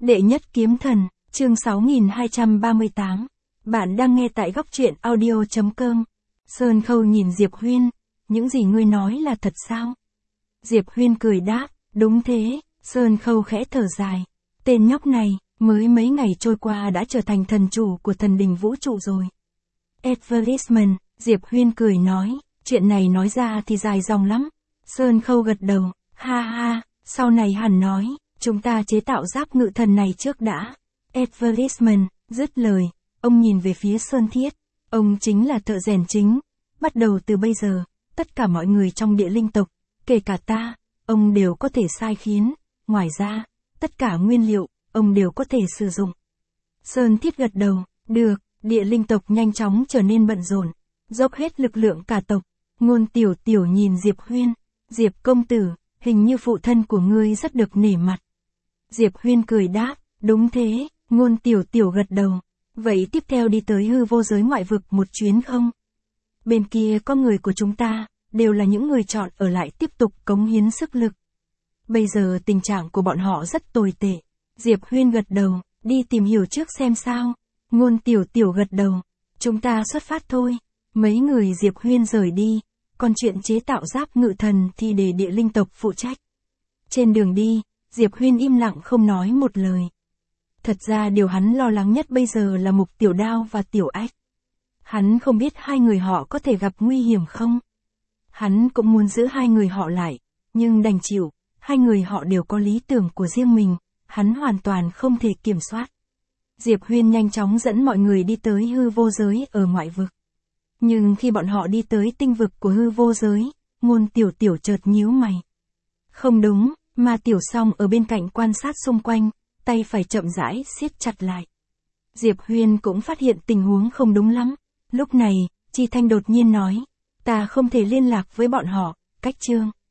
Đệ nhất kiếm thần, chương 6238. Bạn đang nghe tại góc truyện audio.com. Sơn Khâu nhìn Diệp Huyên, những gì ngươi nói là thật sao? Diệp Huyên cười đáp, đúng thế. Sơn Khâu khẽ thở dài. Tên nhóc này, mới mấy ngày trôi qua đã trở thành thần chủ của thần đình vũ trụ rồi. Advertisement, Diệp Huyên cười nói, chuyện này nói ra thì dài dòng lắm. Sơn Khâu gật đầu, ha ha, sau này hẳn nói, chúng ta chế tạo giáp ngự thần này trước đã. Advertisement, dứt lời, ông nhìn về phía Sơn Thiết, ông chính là thợ rèn chính. Bắt đầu từ bây giờ, tất cả mọi người trong địa linh tộc, kể cả ta, ông đều có thể sai khiến. Ngoài ra, tất cả nguyên liệu, ông đều có thể sử dụng. Sơn Thiết gật đầu, được, địa linh tộc nhanh chóng trở nên bận rộn, dốc hết lực lượng cả tộc. Ngôn Tiểu Tiểu nhìn Diệp Huyên, Diệp công tử, hình như phụ thân của ngươi rất được nể mặt. Diệp Huyên cười đáp, đúng thế. Ngôn Tiểu Tiểu gật đầu, vậy tiếp theo đi tới hư vô giới ngoại vực một chuyến không? Bên kia có người của chúng ta, đều là những người chọn ở lại tiếp tục cống hiến sức lực. Bây giờ tình trạng của bọn họ rất tồi tệ. Diệp Huyên gật đầu, đi tìm hiểu trước xem sao. Ngôn Tiểu Tiểu gật đầu, chúng ta xuất phát thôi. Mấy người Diệp Huyên rời đi, còn chuyện chế tạo giáp ngự thần thì để địa linh tộc phụ trách. Trên đường đi, Diệp Huyên im lặng không nói một lời. Thật ra điều hắn lo lắng nhất bây giờ là Mục Tiểu Đao và Tiểu Ách. Hắn không biết hai người họ có thể gặp nguy hiểm không. Hắn cũng muốn giữ hai người họ lại, nhưng đành chịu, hai người họ đều có lý tưởng của riêng mình, hắn hoàn toàn không thể kiểm soát. Diệp Huyên nhanh chóng dẫn mọi người đi tới hư vô giới ở ngoại vực. Nhưng khi bọn họ đi tới tinh vực của hư vô giới, Ngôn Tiểu Tiểu chợt nhíu mày. Không đúng, mà Tiểu Song ở bên cạnh quan sát xung quanh, tay phải chậm rãi siết chặt lại. Diệp Huyên cũng phát hiện tình huống không đúng lắm. Lúc này, Chi Thanh đột nhiên nói, ta không thể liên lạc với bọn họ, cách chương.